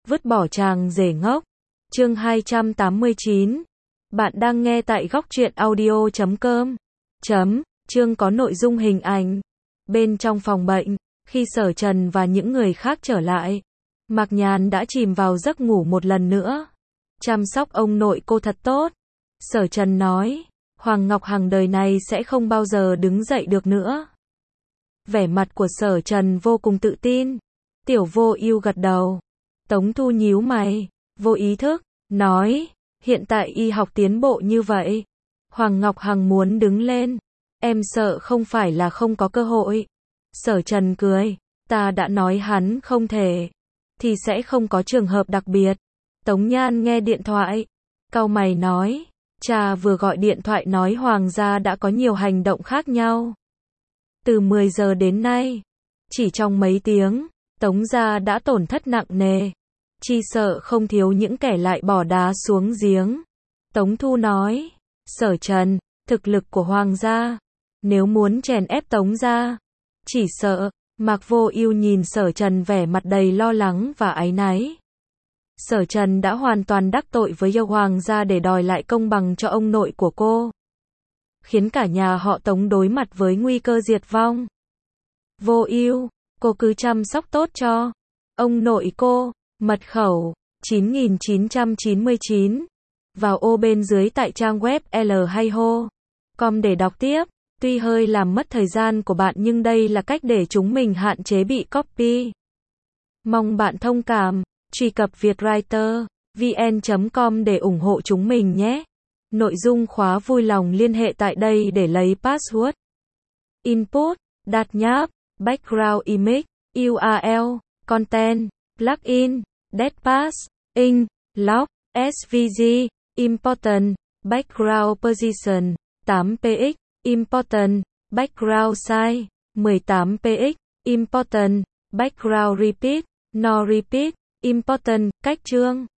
vứt bỏ chàng rể ngốc. Chương 289. Bạn đang nghe tại goctruyện.audio.com. Chương có nội dung hình ảnh. Bên trong phòng bệnh, khi Sở Trần và những người khác trở lại, Mạc Nhàn đã chìm vào giấc ngủ một lần nữa. Chăm sóc ông nội cô thật tốt. Sở Trần nói, Hoàng Ngọc Hằng đời này sẽ không bao giờ đứng dậy được nữa. Vẻ mặt của Sở Trần vô cùng tự tin. Tiểu Vô Ưu gật đầu. Tống Thu nhíu mày, vô ý thức, nói, hiện tại y học tiến bộ như vậy. Hoàng Ngọc Hằng muốn đứng lên. Em sợ không phải là không có cơ hội. Sở Trần cười, ta đã nói hắn không thể, thì sẽ không có trường hợp đặc biệt. Tống Nhan nghe điện thoại, cau mày nói, cha vừa gọi điện thoại nói Hoàng gia đã có nhiều hành động khác nhau. Từ 10 giờ đến nay, chỉ trong mấy tiếng, Tống gia đã tổn thất nặng nề. Chỉ sợ không thiếu những kẻ lại bỏ đá xuống giếng. Tống Thu nói, Sở Trần, thực lực của Hoàng gia, nếu muốn chèn ép Tống gia, chỉ sợ. Mạc Vô Ưu nhìn Sở Trần vẻ mặt đầy lo lắng và áy náy. Sở Trần đã hoàn toàn đắc tội với Hoàng gia để đòi lại công bằng cho ông nội của cô, khiến cả nhà họ Tống đối mặt với nguy cơ diệt vong. Vô Ưu, cô cứ chăm sóc tốt cho ông nội cô. Mật khẩu 9999. Vào ô bên dưới tại trang web l2ho.com để đọc tiếp. Tuy hơi làm mất thời gian của bạn nhưng đây là cách để chúng mình hạn chế bị copy. Mong bạn thông cảm. Truy cập vietwriter.vn.com để ủng hộ chúng mình nhé. Nội dung khóa vui lòng liên hệ tại đây để lấy password. Input, đặt nháp, background image, URL, content, plugin, datapass, ink, log, SVG, important, background position, 8px, important, background size, 18px, important, background repeat, no repeat, important, cách chương.